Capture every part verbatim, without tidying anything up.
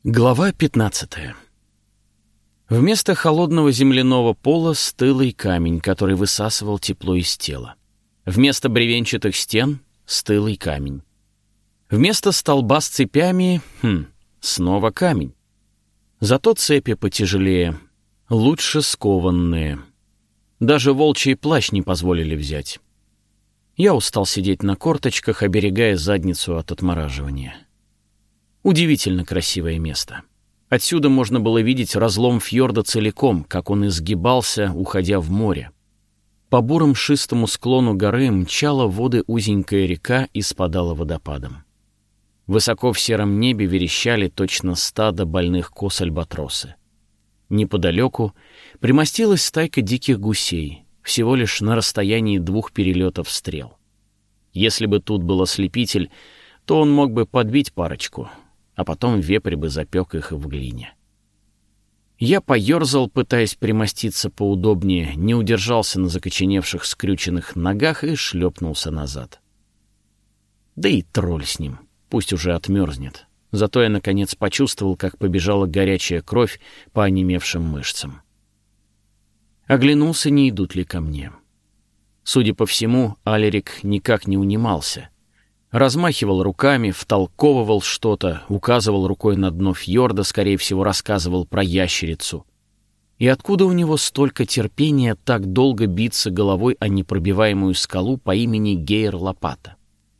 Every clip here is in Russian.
Глава пятнадцатая. Вместо холодного земляного пола стылый камень, который высасывал тепло из тела. Вместо бревенчатых стен — стылый камень. Вместо столба с цепями — хм, снова камень. Зато цепи потяжелее, лучше скованные. Даже волчий плащ не позволили взять. Я устал сидеть на корточках, оберегая задницу от отмораживания. Удивительно красивое место. Отсюда можно было видеть разлом фьорда целиком, как он изгибался, уходя в море. По бурому шистому склону горы мчала в воды узенькая река и спадала водопадом. Высоко в сером небе верещали точно стадо больных коз альбатросы. Неподалеку примостилась стайка диких гусей, всего лишь на расстоянии двух перелетов стрел. Если бы тут был ослепитель, то он мог бы подбить парочку, а потом вепрь бы запек их в глине. Я поерзал, пытаясь примоститься поудобнее, не удержался на закоченевших скрюченных ногах и шлепнулся назад. Да и тролль с ним, пусть уже отмерзнет. Зато я, наконец, почувствовал, как побежала горячая кровь по онемевшим мышцам. Оглянулся, не идут ли ко мне. Судя по всему, Алерик никак не унимался. Размахивал руками, втолковывал что-то, указывал рукой на дно фьорда, скорее всего, рассказывал про ящерицу. И откуда у него столько терпения так долго биться головой о непробиваемую скалу по имени Гейр-Лопата?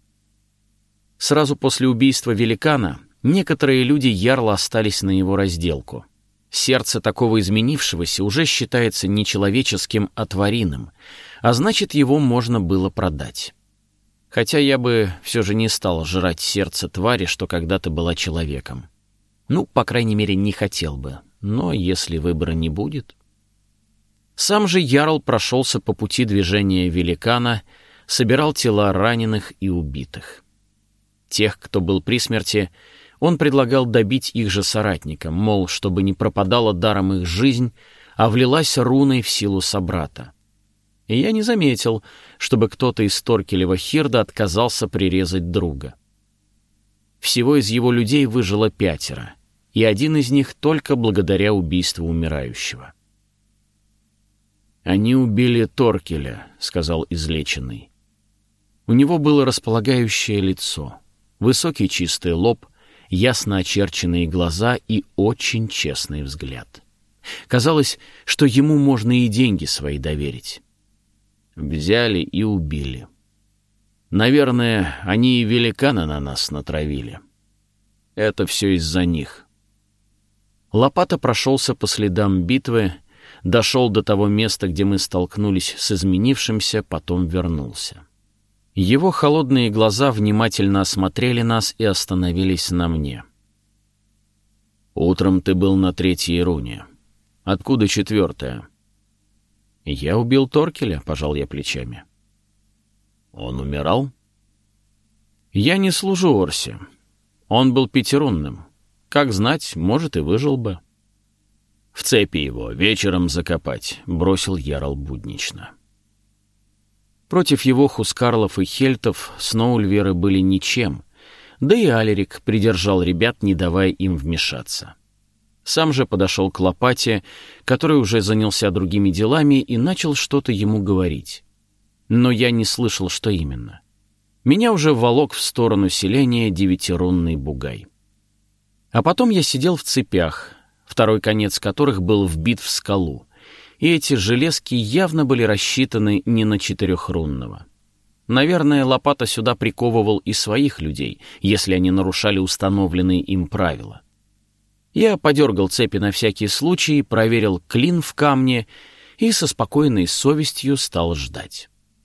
Сразу после убийства великана некоторые люди ярло остались на его разделку. Сердце такого изменившегося уже считается не человеческим, а твариным, а значит, его можно было продать. Хотя я бы все же не стал жрать сердце твари, что когда-то была человеком. Ну, по крайней мере, не хотел бы. Но если выбора не будет... Сам же ярл прошелся по пути движения великана, собирал тела раненых и убитых. Тех, кто был при смерти, он предлагал добить их же соратникам, мол, чтобы не пропадала даром их жизнь, а влилась руной в силу собрата. И я не заметил, чтобы кто-то из Торкелева Хирда отказался прирезать друга. Всего из его людей выжило пятеро, и один из них только благодаря убийству умирающего. «Они убили Торкеля», — сказал излеченный. У него было располагающее лицо, высокий чистый лоб, ясно очерченные глаза и очень честный взгляд. Казалось, что ему можно и деньги свои доверить. Взяли и убили. Наверное, они и великана на нас натравили. Это все из-за них. Лопата прошелся по следам битвы, дошел до того места, где мы столкнулись с изменившимся, потом вернулся. Его холодные глаза внимательно осмотрели нас и остановились на мне. «Утром ты был на третьей руне. Откуда четвертая?» «Я убил Торкеля», — пожал я плечами. «Он умирал?» «Я не служу Орсе. Он был пятирунным. Как знать, может, и выжил бы». «В цепи его вечером закопать», — бросил ярл буднично. Против его хускарлов и хельтов сноульверы были ничем, да и Алерик придержал ребят, не давая им вмешаться. Сам же подошел к Лопате, который уже занялся другими делами, и начал что-то ему говорить. Но я не слышал, что именно. Меня уже волок в сторону селения девятирунный бугай. А потом я сидел в цепях, второй конец которых был вбит в скалу, и эти железки явно были рассчитаны не на четырехрунного. Наверное, Лопата сюда приковывал и своих людей, если они нарушали установленные им правила. Я подергал цепи на всякий случай, проверил клин в камне и со спокойной совестью стал ждать.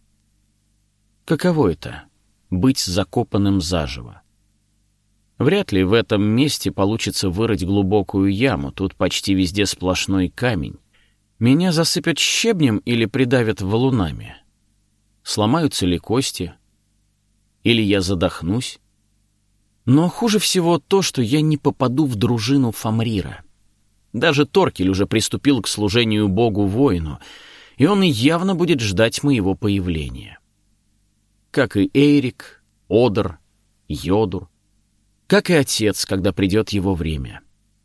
Каково это — быть закопанным заживо? Вряд ли в этом месте получится вырыть глубокую яму, тут почти везде сплошной камень. Меня засыпят щебнем или придавят валунами? Сломаются ли кости? Или я задохнусь? Но хуже всего то, что я не попаду в дружину Фамрира. Даже Торкель уже приступил к служению богу-воину, и он явно будет ждать моего появления. Как и Эйрик, Одр, Йодур, как и отец, когда придет его время.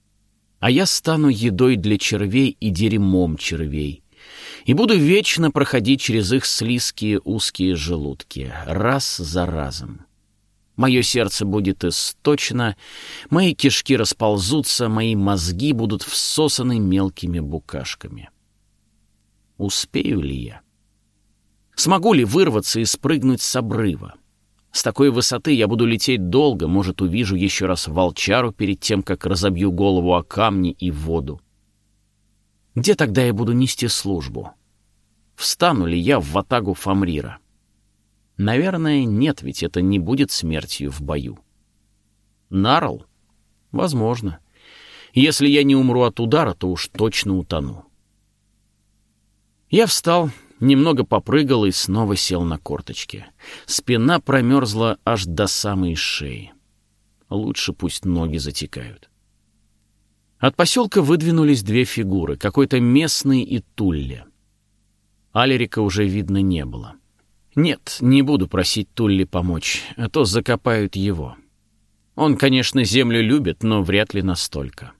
а я стану едой для червей и дерьмом червей, и буду вечно проходить через их слизкие узкие желудки, раз за разом. Мое сердце будет источно, мои кишки расползутся, мои мозги будут всосаны мелкими букашками. Успею ли я? Смогу ли вырваться и спрыгнуть с обрыва? С такой высоты я буду лететь долго, может, увижу еще раз волчару перед тем, как разобью голову о камни и воду. Где тогда я буду нести службу? Встану ли я в ватагу Фамрира? Наверное, нет, ведь это не будет смертью в бою. Нарл? Возможно. Если я не умру от удара, то уж точно утону. Я встал, немного попрыгал и снова сел на корточки. Спина промерзла аж до самой шеи. Лучше пусть ноги затекают. От поселка выдвинулись две фигуры, какой-то местный и Тулли. Алерика уже видно не было. Нет, не буду просить Тулли помочь, а то закопают его. Он, конечно, землю любит, но вряд ли настолько.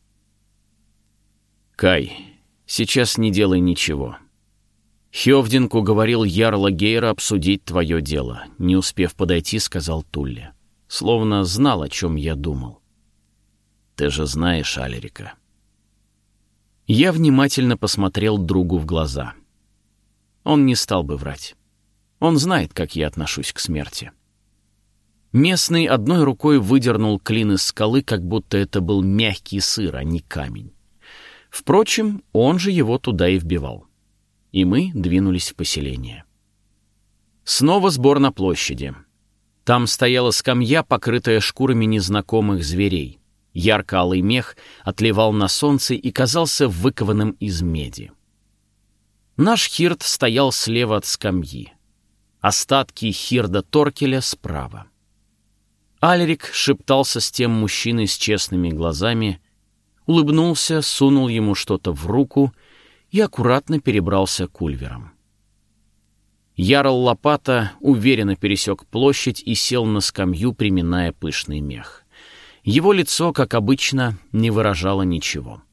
Кай, сейчас не делай ничего. Хёвдинг уговорил ярла Гейра обсудить твое дело. Не успев подойти, сказал Тулли. Словно знал, о чем я думал. Ты же знаешь Алерика. Я внимательно посмотрел другу в глаза. Он не стал бы врать. Он знает, как я отношусь к смерти. Местный одной рукой выдернул клин из скалы, как будто это был мягкий сыр, а не камень. Впрочем, он же его туда и вбивал. И мы двинулись в поселение. Снова сбор на площади. Там стояла скамья, покрытая шкурами незнакомых зверей. Ярко-алый мех отливал на солнце и казался выкованным из меди. Наш хирд стоял слева от скамьи. Остатки хирда Торкеля справа. Алерик шептался с тем мужчиной с честными глазами, улыбнулся, сунул ему что-то в руку и аккуратно перебрался к ульверам. Ярл Лопата уверенно пересек площадь и сел на скамью, приминая пышный мех. Его лицо, как обычно, не выражало ничего.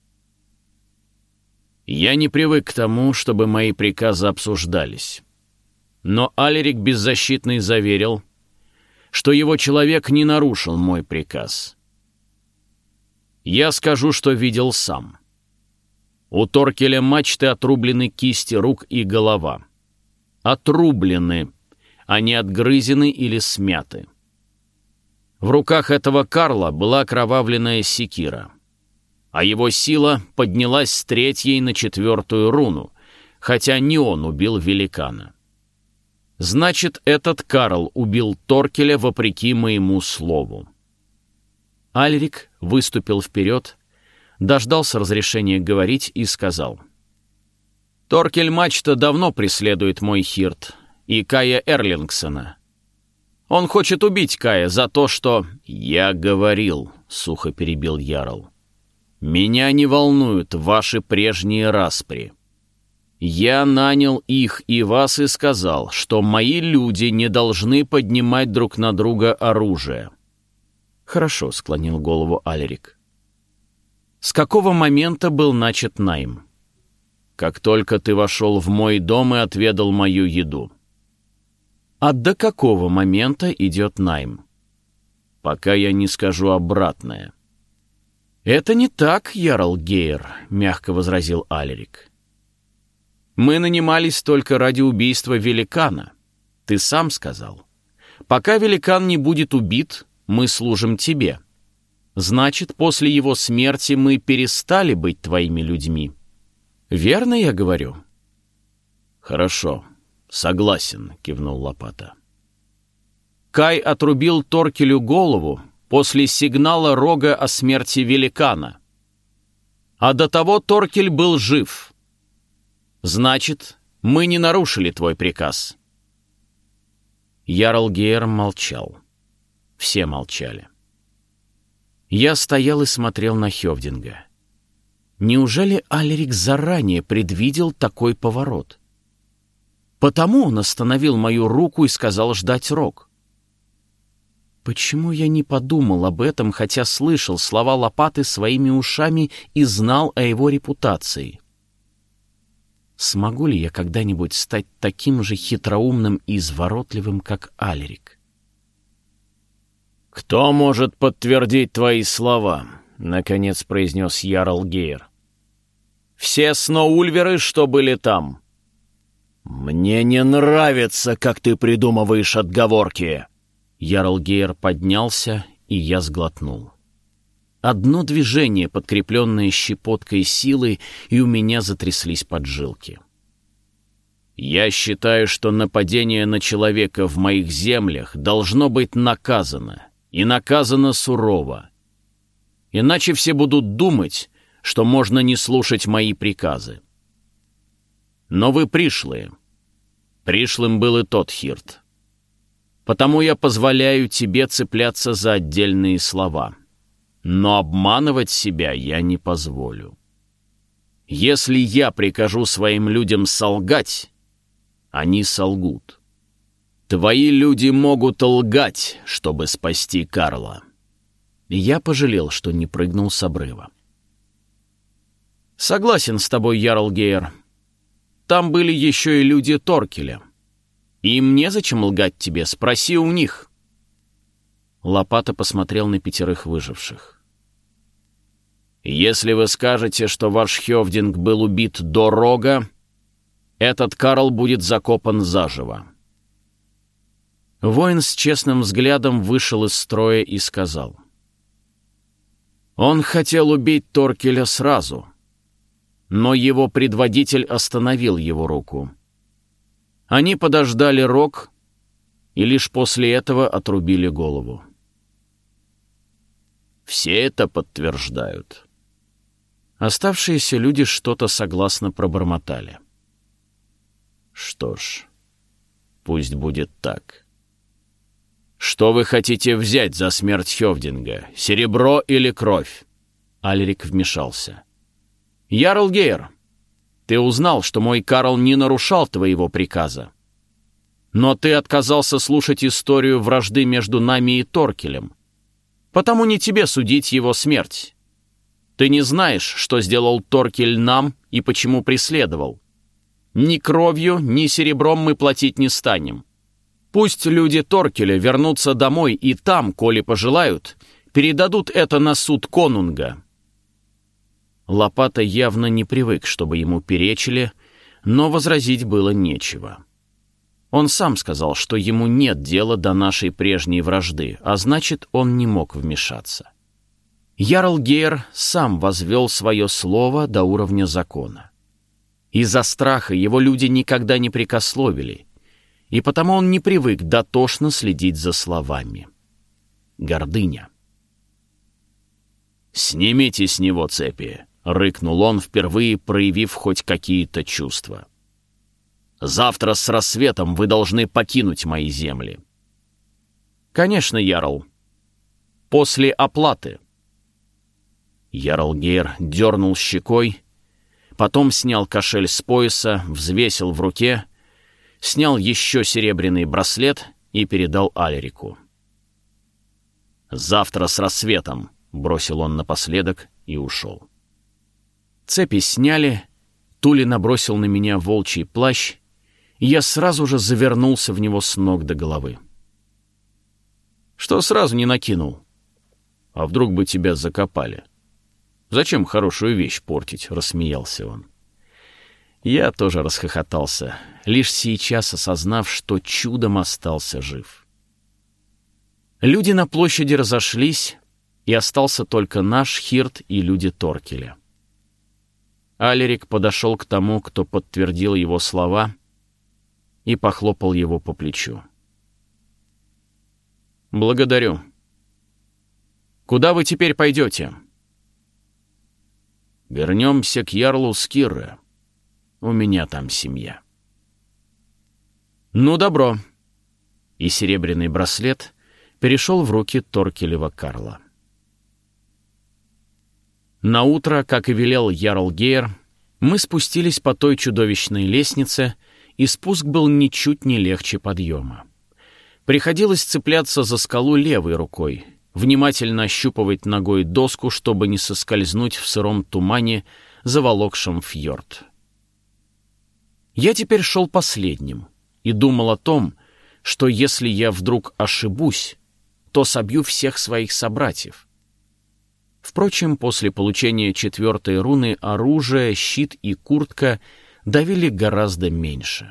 «Я не привык к тому, чтобы мои приказы обсуждались. Но Алерик беззащитный заверил, что его человек не нарушил мой приказ. Я скажу, что видел сам. У Торкеля мачты отрублены кисти рук и голова. Отрублены, а не отгрызены или смяты. В руках этого Карла была окровавленная секира, а его сила поднялась с третьей на четвертую руну, хотя не он убил великана. Значит, этот Карл убил Торкеля вопреки моему слову». Алерик выступил вперед, дождался разрешения говорить и сказал: «Торкель Мачта давно преследует мой хирд и Кая Эрлингсона. Он хочет убить Кая за то, что...» «Я говорил», — сухо перебил ярл. «Меня не волнуют ваши прежние распри. Я нанял их и вас и сказал, что мои люди не должны поднимать друг на друга оружие». «Хорошо», — склонил голову Алерик. «С какого момента был начат найм?» «Как только ты вошел в мой дом и отведал мою еду». «А до какого момента идет найм?» «Пока я не скажу обратное». «Это не так, ярл Гейр», — мягко возразил Алерик. «Мы нанимались только ради убийства великана. Ты сам сказал. Пока великан не будет убит, мы служим тебе. Значит, после его смерти мы перестали быть твоими людьми. Верно я говорю?» «Хорошо, согласен», — кивнул Лопата. «Кай отрубил Торкелю голову после сигнала рога о смерти великана. А до того Торкель был жив. Значит, мы не нарушили твой приказ». Ярл Гейр молчал. Все молчали. Я стоял и смотрел на Хёвдинга. Неужели Алерик заранее предвидел такой поворот? Потому он остановил мою руку и сказал ждать рог. Почему я не подумал об этом, хотя слышал слова Лопаты своими ушами и знал о его репутации? Смогу ли я когда-нибудь стать таким же хитроумным и изворотливым, как Алерик? «Кто может подтвердить твои слова?» — наконец произнес Ярл Гейр. «Все сноульверы, что были там». «Мне не нравится, как ты придумываешь отговорки!» Ярл Гейр поднялся, и я сглотнул. Одно движение, подкрепленное щепоткой силы, и у меня затряслись поджилки. «Я считаю, что нападение на человека в моих землях должно быть наказано, и наказано сурово. Иначе все будут думать, что можно не слушать мои приказы. Но вы пришлые. Пришлым был и тот Хирт. Потому я позволяю тебе цепляться за отдельные слова. Но обманывать себя я не позволю. Если я прикажу своим людям солгать, они солгут. Твои люди могут лгать, чтобы спасти Карла». Я пожалел, что не прыгнул с обрыва. «Согласен с тобой, Ярл Гейр. Там были еще и люди Торкеля. Им незачем лгать тебе, спроси у них». Лопата посмотрел на пятерых выживших. «Если вы скажете, что ваш Хёвдинг был убит до рога, этот Карл будет закопан заживо». Воин с честным взглядом вышел из строя и сказал: «Он хотел убить Торкеля сразу, но его предводитель остановил его руку. Они подождали рог и лишь после этого отрубили голову». «Все это подтверждают». Оставшиеся люди что-то согласно пробормотали. «Что ж, пусть будет так. Что вы хотите взять за смерть Хёвдинга? Серебро или кровь?» Алерик вмешался. «Ярл Гейр, ты узнал, что мой Карл не нарушал твоего приказа. Но ты отказался слушать историю вражды между нами и Торкелем. Потому не тебе судить его смерть. Ты не знаешь, что сделал Торкель нам и почему преследовал. Ни кровью, ни серебром мы платить не станем. Пусть люди Торкеля вернутся домой и там, коли пожелают, передадут это на суд конунга». Лопата явно не привык, чтобы ему перечили, но возразить было нечего. Он сам сказал, что ему нет дела до нашей прежней вражды, а значит, он не мог вмешаться. Ярл Гейр сам возвел свое слово до уровня закона. Из-за страха его люди никогда не прекословили, и потому он не привык дотошно следить за словами. Гордыня. «Снимите с него цепи», — рыкнул он, впервые проявив хоть какие-то чувства. «Завтра с рассветом вы должны покинуть мои земли». «Конечно, Ярл. После оплаты». Ярл Гейр дернул щекой, потом снял кошель с пояса, взвесил в руке, снял еще серебряный браслет и передал Алерику. «Завтра с рассветом», — бросил он напоследок и ушел. Цепи сняли, Тули набросил на меня волчий плащ, и я сразу же завернулся в него с ног до головы. «Что сразу не накинул? А вдруг бы тебя закопали? Зачем хорошую вещь портить?» — рассмеялся он. Я тоже расхохотался, лишь сейчас осознав, что чудом остался жив. Люди на площади разошлись, и остался только наш Хирт и люди Торкеля. Алерик подошел к тому, кто подтвердил его слова, и похлопал его по плечу. «Благодарю. Куда вы теперь пойдете?» «Вернемся к ярлу Скирре. У меня там семья». «Ну, добро». И серебряный браслет перешел в руки Торкелева Карла. Наутро, как и велел ярл Гейр, мы спустились по той чудовищной лестнице, и спуск был ничуть не легче подъема. Приходилось цепляться за скалу левой рукой, внимательно ощупывать ногой доску, чтобы не соскользнуть в сыром тумане, заволокшем фьорд. Я теперь шел последним и думал о том, что если я вдруг ошибусь, то собью всех своих собратьев. Впрочем, после получения четвертой руны оружие, щит и куртка давили гораздо меньше.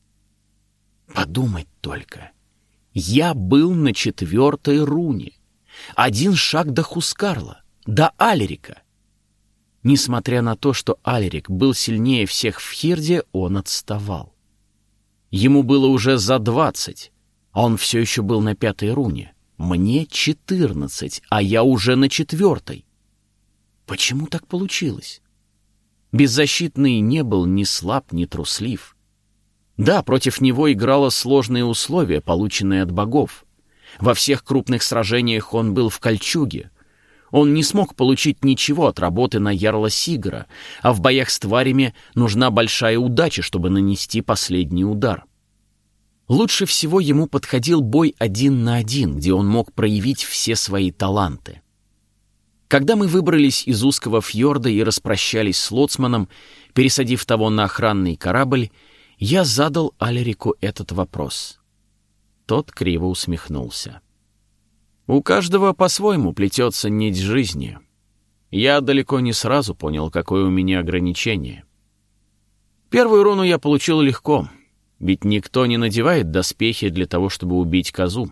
Подумать только. Я был на четвертой руне. Один шаг до Хускарла, до Алерика. Несмотря на то, что Алерик был сильнее всех в Хирде, он отставал. Ему было уже за двадцать, а он все еще был на пятой руне. Мне четырнадцать, а я уже на четвертой. Почему так получилось? Беззащитный не был ни слаб, ни труслив. Да, против него играло сложные условия, полученные от богов. Во всех крупных сражениях он был в кольчуге. Он не смог получить ничего от работы на ярла Сигара, а в боях с тварями нужна большая удача, чтобы нанести последний удар. Лучше всего ему подходил бой один на один, где он мог проявить все свои таланты. Когда мы выбрались из узкого фьорда и распрощались с лоцманом, пересадив того на охранный корабль, я задал Алерику этот вопрос. Тот криво усмехнулся. У каждого по-своему плетется нить жизни. Я далеко не сразу понял, какое у меня ограничение. Первую руну я получил легко, ведь никто не надевает доспехи для того, чтобы убить козу.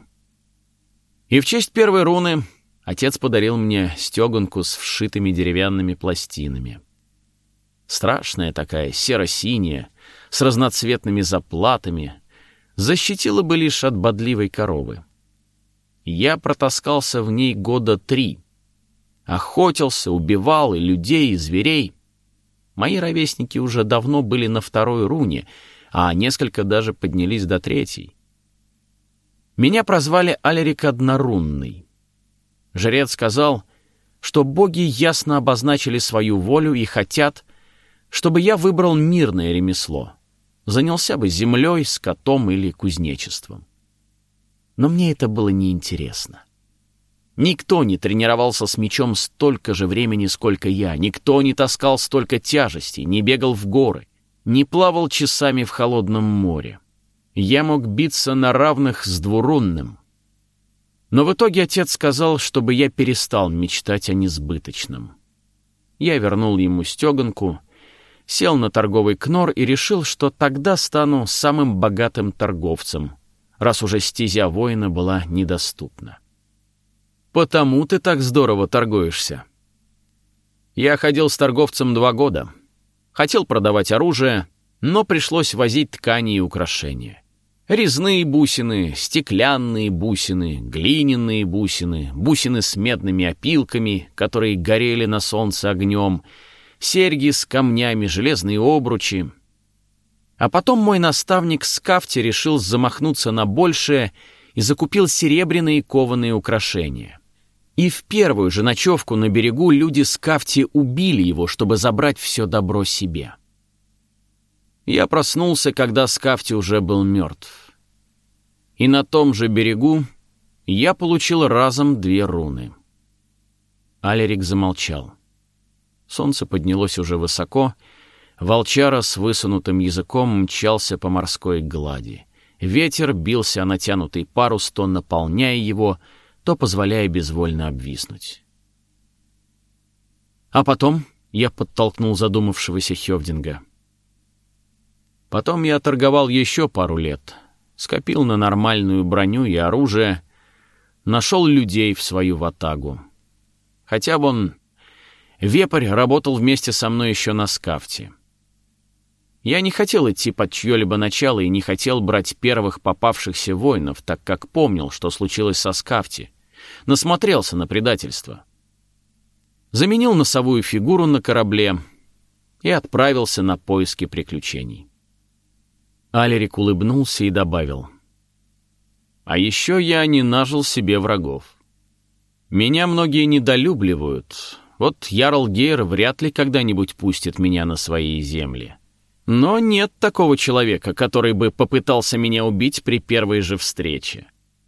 И в честь первой руны отец подарил мне стеганку с вшитыми деревянными пластинами. Страшная такая, серо-синяя, с разноцветными заплатами, защитила бы лишь от бодливой коровы. Я протаскался в ней года три. Охотился, убивал и людей, и зверей. Мои ровесники уже давно были на второй руне, а несколько даже поднялись до третьей. Меня прозвали Алерик Однорунный. Жрец сказал, что боги ясно обозначили свою волю и хотят, чтобы я выбрал мирное ремесло, занялся бы землей, скотом или кузнечеством. Но мне это было неинтересно. Никто не тренировался с мечом столько же времени, сколько я, никто не таскал столько тяжестей, не бегал в горы, не плавал часами в холодном море. Я мог биться на равных с двурунным. Но в итоге отец сказал, чтобы я перестал мечтать о несбыточном. Я вернул ему стеганку, сел на торговый кнор и решил, что тогда стану самым богатым торговцем, раз уже стезя воина была недоступна. «Потому ты так здорово торгуешься». Я ходил с торговцем два года. Хотел продавать оружие, но пришлось возить ткани и украшения. Резные бусины, стеклянные бусины, глиняные бусины, бусины с медными опилками, которые горели на солнце огнем, серьги с камнями, железные обручи. А потом мой наставник Скафти решил замахнуться на большее и закупил серебряные кованые украшения. И в первую же ночевку на берегу люди Скафти убили его, чтобы забрать все добро себе. Я проснулся, когда Скафти уже был мертв. И на том же берегу я получил разом две руны. Алерик замолчал. Солнце поднялось уже высоко, волчара с высунутым языком мчался по морской глади. Ветер бился о натянутый парус, то наполняя его, то позволяя безвольно обвиснуть. А потом я подтолкнул задумавшегося Хёвдинга. Потом я торговал еще пару лет, скопил на нормальную броню и оружие, нашел людей в свою ватагу. Хотя вон Вепрь работал вместе со мной еще на Скафте. Я не хотел идти под чье-либо начало и не хотел брать первых попавшихся воинов, так как помнил, что случилось со Скафти. Насмотрелся на предательство. Заменил носовую фигуру на корабле и отправился на поиски приключений. Алерик улыбнулся и добавил: «А еще я не нажил себе врагов. Меня многие недолюбливают. Вот ярл Гейр вряд ли когда-нибудь пустит меня на свои земли. Но нет такого человека, который бы попытался меня убить при первой же встрече.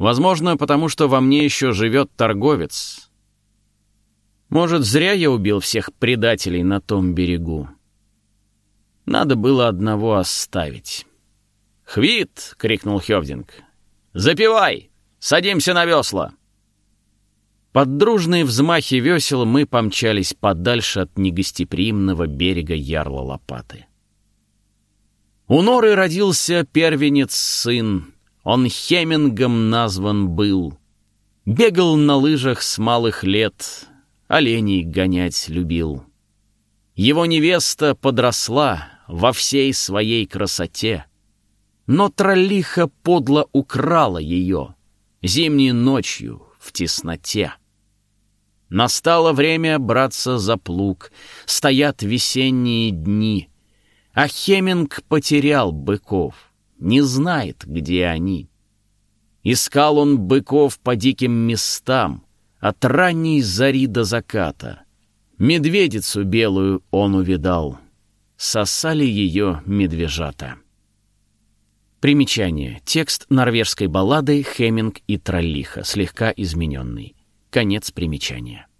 Возможно, потому что во мне еще живет торговец. Может, зря я убил всех предателей на том берегу. Надо было одного оставить. «Хвит!» — крикнул Хёвдинг. «Запивай! Садимся на весла!» Под дружные взмахи весел мы помчались подальше от негостеприимного берега ярла Лопаты. У Норы родился первенец-сын, он Хемингом назван был. Бегал на лыжах с малых лет, оленей гонять любил. Его невеста подросла во всей своей красоте, но троллиха подло украла ее зимней ночью в тесноте. Настало время браться за плуг, стоят весенние дни, а Хеминг потерял быков, не знает, где они. Искал он быков по диким местам, от ранней зари до заката. Медведицу белую он увидал, сосали ее медвежата. Примечание. Текст норвежской баллады «Хеминг и троллиха», слегка измененный. Конец примечания.